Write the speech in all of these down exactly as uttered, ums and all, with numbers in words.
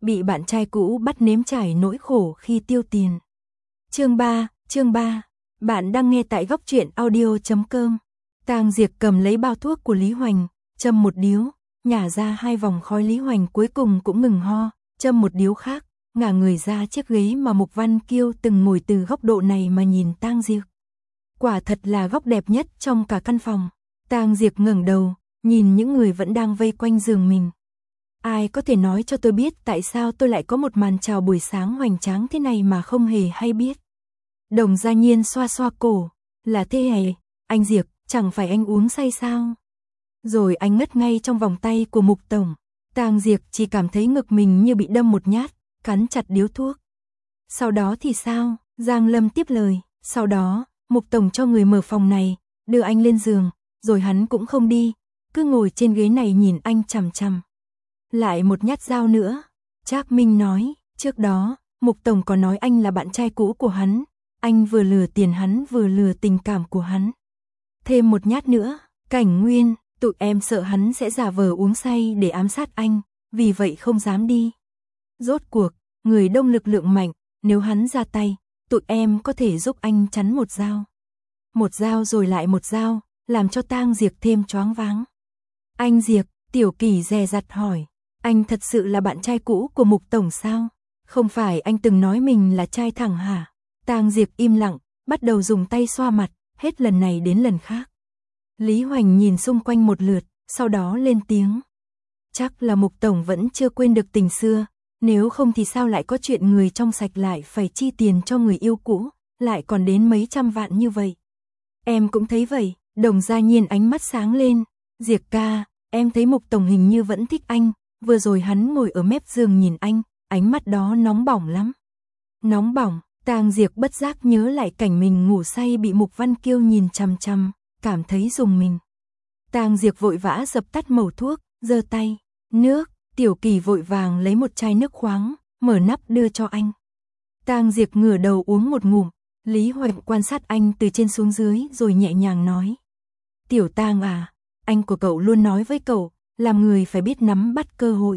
bị bạn trai cũ bắt nếm trải nỗi khổ khi tiêu tiền. Chương ba, chương ba. Bạn đang nghe tại góc truyện audio chấm com. Tang Diệp cầm lấy bao thuốc của Lý Hoành, châm một điếu, nhả ra hai vòng khói. Lý Hoành cuối cùng cũng ngừng ho, châm một điếu khác, ngả người ra chiếc ghế mà Mục Văn Kiêu từng ngồi từ góc độ này mà nhìn Tang Diệp. Quả thật là góc đẹp nhất trong cả căn phòng. Tang Diệp ngẩng đầu, nhìn những người vẫn đang vây quanh giường mình. Ai có thể nói cho tôi biết tại sao tôi lại có một màn chào buổi sáng hoành tráng thế này mà không hề hay biết. Đồng Gia Nhiên xoa xoa cổ, là thế hề, anh Diệp, chẳng phải anh uống say sao? Rồi anh ngất ngay trong vòng tay của Mục Tổng. Tang Diệp chỉ cảm thấy ngực mình như bị đâm một nhát, cắn chặt điếu thuốc. Sau đó thì sao? Giang Lâm tiếp lời, sau đó, Mục Tổng cho người mở phòng này, đưa anh lên giường, rồi hắn cũng không đi, cứ ngồi trên ghế này nhìn anh chằm chằm. Lại một nhát dao nữa, Trác Minh nói, trước đó, Mục Tổng có nói anh là bạn trai cũ của hắn, anh vừa lừa tiền hắn vừa lừa tình cảm của hắn. Thêm một nhát nữa, Cảnh Nguyên, tụi em sợ hắn sẽ giả vờ uống say để ám sát anh, vì vậy không dám đi. Rốt cuộc, người đông lực lượng mạnh, nếu hắn ra tay, tụi em có thể giúp anh chắn một dao. Một dao rồi lại một dao, làm cho Tang Diệp thêm choáng váng. Anh Diệp, Tiểu Kỳ dè dặt hỏi, anh thật sự là bạn trai cũ của Mục Tổng sao? Không phải anh từng nói mình là trai thẳng hả? Tang Diệp im lặng, bắt đầu dùng tay xoa mặt, hết lần này đến lần khác. Lý Hoành nhìn xung quanh một lượt, sau đó lên tiếng. Chắc là Mục Tổng vẫn chưa quên được tình xưa, nếu không thì sao lại có chuyện người trong sạch lại phải chi tiền cho người yêu cũ, lại còn đến mấy trăm vạn như vậy. Em cũng thấy vậy, Đồng Gia Nhiên ánh mắt sáng lên. Diệp ca, em thấy Mục Tổng hình như vẫn thích anh, vừa rồi hắn ngồi ở mép giường nhìn anh, ánh mắt đó nóng bỏng lắm. Nóng bỏng, Tang Diệp bất giác nhớ lại cảnh mình ngủ say bị Mục Văn Kiêu nhìn chằm chằm, cảm thấy rùng mình. Tang Diệp vội vã dập tắt mẩu thuốc, giơ tay, nước, Tiểu Kỳ vội vàng lấy một chai nước khoáng, mở nắp đưa cho anh. Tang Diệp ngửa đầu uống một ngụm, Lý Hoành quan sát anh từ trên xuống dưới rồi nhẹ nhàng nói. Tiểu Tang à, anh của cậu luôn nói với cậu, làm người phải biết nắm bắt cơ hội.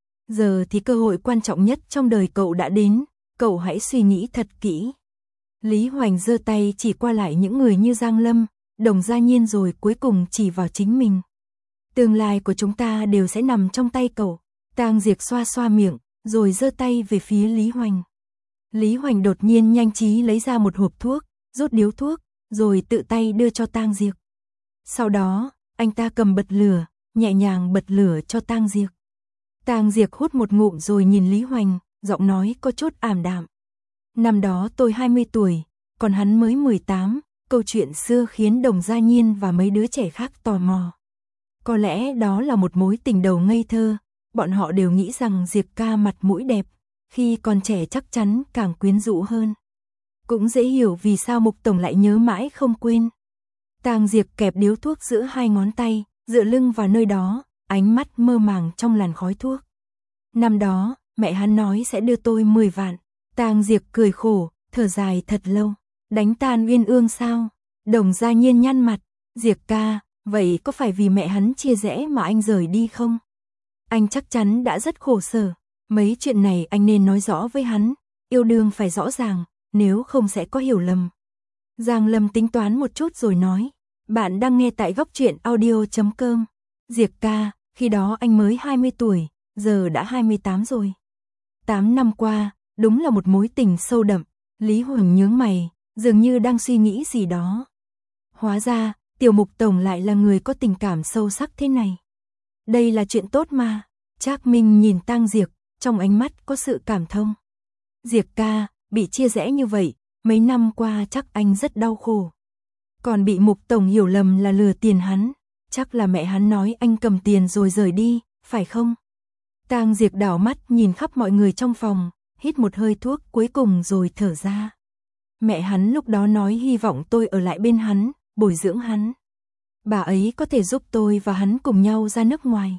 Giờ thì cơ hội quan trọng nhất trong đời cậu đã đến, cậu hãy suy nghĩ thật kỹ. Lý Hoành giơ tay chỉ qua lại những người như Giang Lâm, Đồng Gia Nhiên rồi cuối cùng chỉ vào chính mình. Tương lai của chúng ta đều sẽ nằm trong tay cậu. Tang Diệp xoa xoa miệng, rồi giơ tay về phía Lý Hoành. Lý Hoành đột nhiên nhanh trí lấy ra một hộp thuốc, rút điếu thuốc, rồi tự tay đưa cho Tang Diệp. Sau đó, anh ta cầm bật lửa, nhẹ nhàng bật lửa cho Tang Diệp. Tang Diệp hút một ngụm rồi nhìn Lý Hoành, giọng nói có chút ảm đạm. Năm đó tôi hai mươi tuổi, còn hắn mới mười tám, câu chuyện xưa khiến Đồng Gia Nhiên và mấy đứa trẻ khác tò mò. Có lẽ đó là một mối tình đầu ngây thơ, bọn họ đều nghĩ rằng Diệp ca mặt mũi đẹp, khi còn trẻ chắc chắn càng quyến rũ hơn. Cũng dễ hiểu vì sao Mục Tổng lại nhớ mãi không quên. Tang Diệp kẹp điếu thuốc giữa hai ngón tay, dựa lưng vào nơi đó, ánh mắt mơ màng trong làn khói thuốc. Năm đó, mẹ hắn nói sẽ đưa tôi mười vạn. Tang Diệp cười khổ, thở dài thật lâu. Đánh tan uyên ương sao? Đồng Gia Nhiên nhăn mặt. Diệp ca, vậy có phải vì mẹ hắn chia rẽ mà anh rời đi không? Anh chắc chắn đã rất khổ sở. Mấy chuyện này anh nên nói rõ với hắn. Yêu đương phải rõ ràng, nếu không sẽ có hiểu lầm. Giang Lâm tính toán một chút rồi nói. Bạn đang nghe tại góc truyện audio chấm com. Diệp ca, khi đó anh mới hai mươi tuổi, giờ đã hai mươi tám rồi. tám năm qua, đúng là một mối tình sâu đậm. Lý Hoành nhướng mày, dường như đang suy nghĩ gì đó. Hóa ra, Tiểu Mục Tổng lại là người có tình cảm sâu sắc thế này. Đây là chuyện tốt mà. Trác Minh nhìn Tang Diệp, trong ánh mắt có sự cảm thông. Diệp ca, bị chia rẽ như vậy, mấy năm qua chắc anh rất đau khổ. Còn bị Mục Tổng hiểu lầm là lừa tiền hắn, chắc là mẹ hắn nói anh cầm tiền rồi rời đi, phải không? Tang Diệp đảo mắt nhìn khắp mọi người trong phòng, hít một hơi thuốc cuối cùng rồi thở ra. Mẹ hắn lúc đó nói hy vọng tôi ở lại bên hắn, bồi dưỡng hắn. Bà ấy có thể giúp tôi và hắn cùng nhau ra nước ngoài.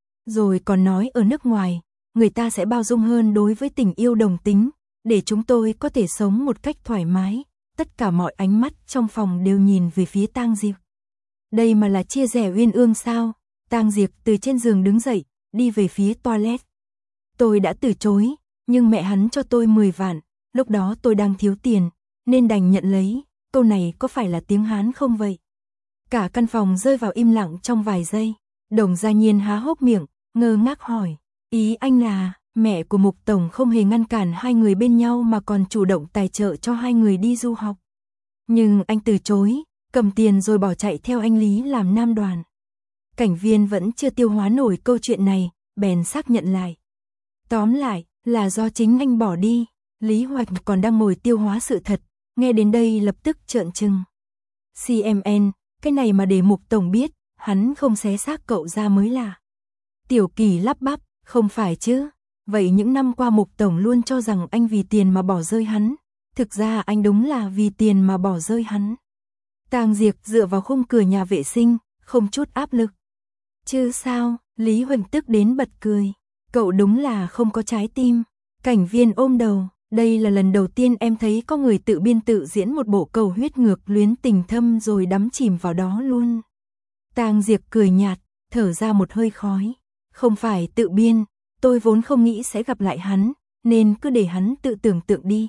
Rồi còn nói ở nước ngoài, người ta sẽ bao dung hơn đối với tình yêu đồng tính, để chúng tôi có thể sống một cách thoải mái. Tất cả mọi ánh mắt trong phòng đều nhìn về phía Tang Diệp. Đây mà là chia rẽ uyên ương sao? Tang Diệp từ trên giường đứng dậy, đi về phía toilet. Tôi đã từ chối, nhưng mẹ hắn cho tôi mười vạn, lúc đó tôi đang thiếu tiền, nên đành nhận lấy, câu này có phải là tiếng Hán không vậy? Cả căn phòng rơi vào im lặng trong vài giây, Đồng Gia Nhiên há hốc miệng, ngơ ngác hỏi, ý anh là, mẹ của Mục Tổng không hề ngăn cản hai người bên nhau mà còn chủ động tài trợ cho hai người đi du học. Nhưng anh từ chối, cầm tiền rồi bỏ chạy theo anh Lý làm nam đoàn. Cảnh Viên vẫn chưa tiêu hóa nổi câu chuyện này, bèn xác nhận lại. Tóm lại, là do chính anh bỏ đi. Lý Hoạch còn đang ngồi tiêu hóa sự thật, nghe đến đây lập tức trợn trừng. xê em en, cái này mà để Mục Tổng biết, hắn không xé xác cậu ra mới lạ. Tiểu Kỳ lắp bắp, không phải chứ, vậy những năm qua Mục Tổng luôn cho rằng anh vì tiền mà bỏ rơi hắn, thực ra anh đúng là vì tiền mà bỏ rơi hắn. Tang Diệp dựa vào khung cửa nhà vệ sinh, không chút áp lực. Chứ sao, Lý Huỳnh tức đến bật cười, cậu đúng là không có trái tim. Cảnh Viên ôm đầu, đây là lần đầu tiên em thấy có người tự biên tự diễn một bộ cầu huyết ngược luyến tình thâm rồi đắm chìm vào đó luôn. Tang Diệp cười nhạt, thở ra một hơi khói, không phải tự biên, tôi vốn không nghĩ sẽ gặp lại hắn, nên cứ để hắn tự tưởng tượng đi.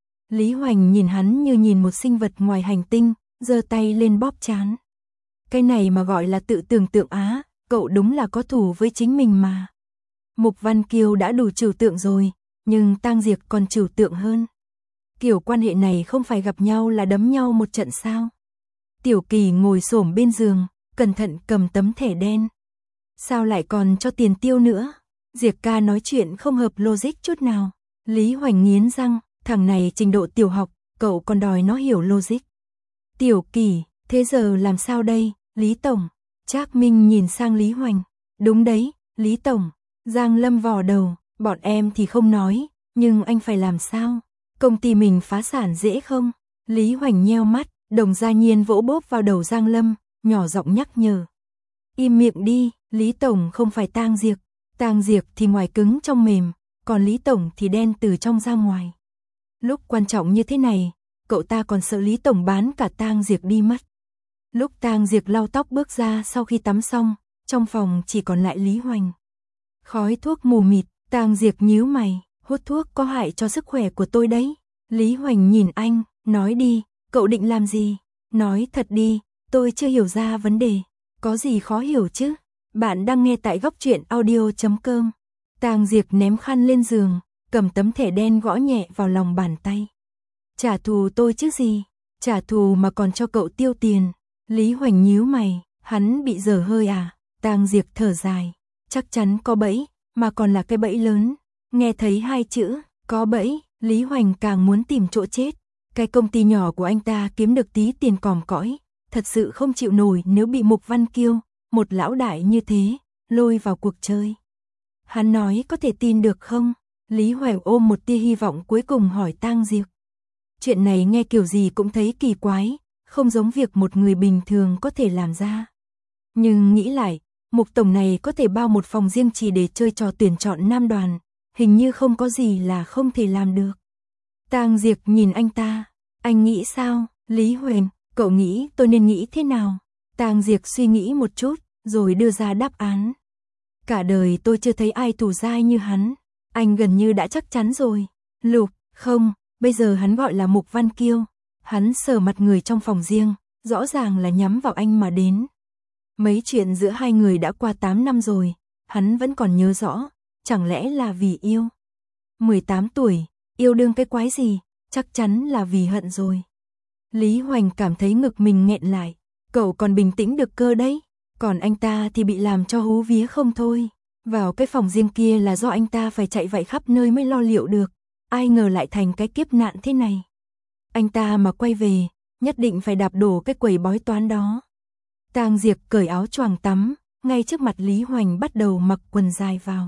Lý Hoành nhìn hắn như nhìn một sinh vật ngoài hành tinh, giơ tay lên bóp trán. Cái này mà gọi là tự tưởng tượng á, cậu đúng là có thù với chính mình mà. Mục Văn Kiều đã đủ trừu tượng rồi, nhưng Tang Diệp còn trừu tượng hơn. Kiểu quan hệ này không phải gặp nhau là đấm nhau một trận sao? Tiểu Kỳ ngồi xổm bên giường, cẩn thận cầm tấm thẻ đen. Sao lại còn cho tiền tiêu nữa? Diệp ca nói chuyện không hợp logic chút nào. Lý Hoành nghiến răng, thằng này trình độ tiểu học, cậu còn đòi nó hiểu logic. Tiểu Kỳ, thế giờ làm sao đây, Lý Tổng? Trác Minh nhìn sang Lý Hoành. Đúng đấy, Lý Tổng. Giang Lâm vò đầu, bọn em thì không nói, nhưng anh phải làm sao? Công ty mình phá sản dễ không? Lý Hoành nheo mắt, Đồng Gia Nhiên vỗ bóp vào đầu Giang Lâm, nhỏ giọng nhắc nhở. Im miệng đi, Lý Tổng không phải Tang Diệp. Tang Diệp thì ngoài cứng trong mềm, còn Lý Tổng thì đen từ trong ra ngoài. Lúc quan trọng như thế này, cậu ta còn sợ Lý Tổng bán cả Tang Diệp đi mất. Lúc Tang Diệp lau tóc bước ra sau khi tắm xong, trong phòng chỉ còn lại Lý Hoành. Khói thuốc mù mịt, Tang Diệp nhíu mày, hút thuốc có hại cho sức khỏe của tôi đấy. Lý Hoành nhìn anh, nói đi, cậu định làm gì? Nói thật đi, tôi chưa hiểu ra vấn đề. Có gì khó hiểu chứ? Bạn đang nghe tại góc truyện audio chấm com. Tang Diệp ném khăn lên giường, cầm tấm thẻ đen gõ nhẹ vào lòng bàn tay. Trả thù tôi chứ gì? Trả thù mà còn cho cậu tiêu tiền. Lý Hoành nhíu mày, hắn bị dở hơi à? Tang Diệp thở dài, chắc chắn có bẫy, mà còn là cái bẫy lớn. Nghe thấy hai chữ, có bẫy, Lý Hoành càng muốn tìm chỗ chết. Cái công ty nhỏ của anh ta kiếm được tí tiền còm cõi, thật sự không chịu nổi nếu bị Mục Văn Kiêu, một lão đại như thế, lôi vào cuộc chơi. Hắn nói có thể tin được không? Lý Hoành ôm một tia hy vọng cuối cùng hỏi Tang Diệp. Chuyện này nghe kiểu gì cũng thấy kỳ quái, không giống việc một người bình thường có thể làm ra. Nhưng nghĩ lại, Mục Tổng này có thể bao một phòng riêng chỉ để chơi trò tuyển chọn nam đoàn, hình như không có gì là không thể làm được. Tang Diệp nhìn anh ta, anh nghĩ sao? Lý Hoành, cậu nghĩ tôi nên nghĩ thế nào? Tang Diệp suy nghĩ một chút, rồi đưa ra đáp án. Cả đời tôi chưa thấy ai thủ dai như hắn, anh gần như đã chắc chắn rồi. Lục, không, bây giờ hắn gọi là Mục Văn Kiêu. Hắn sờ mặt người trong phòng riêng, rõ ràng là nhắm vào anh mà đến. Mấy chuyện giữa hai người đã qua tám năm rồi, hắn vẫn còn nhớ rõ, chẳng lẽ là vì yêu? mười tám tuổi, yêu đương cái quái gì, chắc chắn là vì hận rồi. Lý Hoành cảm thấy ngực mình nghẹn lại, cậu còn bình tĩnh được cơ đấy, còn anh ta thì bị làm cho hú vía không thôi. Vào cái phòng riêng kia là do anh ta phải chạy vậy khắp nơi mới lo liệu được, ai ngờ lại thành cái kiếp nạn thế này. Anh ta mà quay về, nhất định phải đạp đổ cái quầy bói toán đó. Tang Diệp cởi áo choàng tắm, ngay trước mặt Lý Hoành bắt đầu mặc quần dài vào.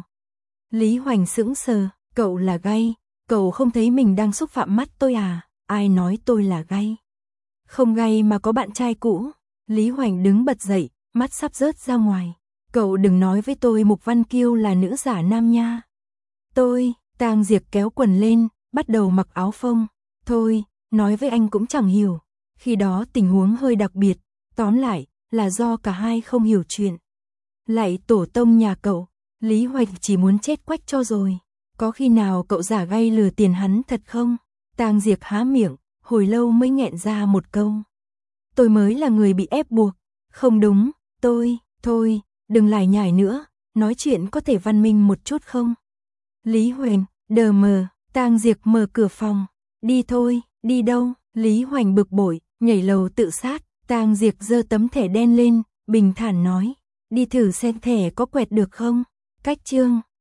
Lý Hoành sững sờ, cậu là gay, cậu không thấy mình đang xúc phạm mắt tôi à? Ai nói tôi là gay? Không gay mà có bạn trai cũ. Lý Hoành đứng bật dậy, mắt sắp rớt ra ngoài. Cậu đừng nói với tôi Mục Văn Kiêu là nữ giả nam nha. Tôi, Tang Diệp kéo quần lên, bắt đầu mặc áo phông. Thôi, nói với anh cũng chẳng hiểu. Khi đó tình huống hơi đặc biệt, tóm lại là do cả hai không hiểu chuyện. Lại tổ tông nhà cậu, Lý Hoành chỉ muốn chết quách cho rồi. Có khi nào cậu giả gay lừa tiền hắn thật không? Tang Diệp há miệng, hồi lâu mới nghẹn ra một câu. Tôi mới là người bị ép buộc. Không đúng, tôi, thôi, đừng lải nhải nữa, nói chuyện có thể văn minh một chút không? Lý Hoành, đờ mờ, Tang Diệp mở cửa phòng. Đi thôi, đi đâu? Lý Hoành bực bội, nhảy lầu tự sát. Tang Diệp giơ tấm thẻ đen lên, bình thản nói. Đi thử xem thẻ có quẹt được không? Cách chương.